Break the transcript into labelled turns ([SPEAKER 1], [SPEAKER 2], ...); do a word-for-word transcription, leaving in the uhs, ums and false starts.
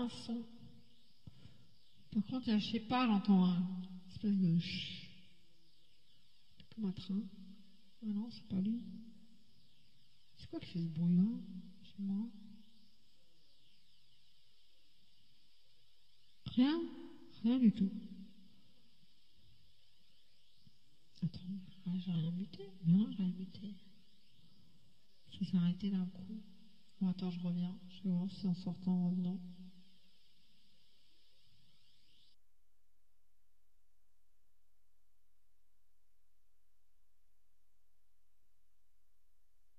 [SPEAKER 1] un son. Par contre, je sais pas, j'entends un espèce de ch. Comme un train. Ah non, c'est pas lui. C'est quoi qui fait ce bruit-là chez moi? Rien? Rien du tout. Attends, ah, j'ai rien muté. Non, j'ai rien muté. Ça s'est arrêté d'un coup. Bon, attends, je reviens. Je vais voir si en sortant en revenant.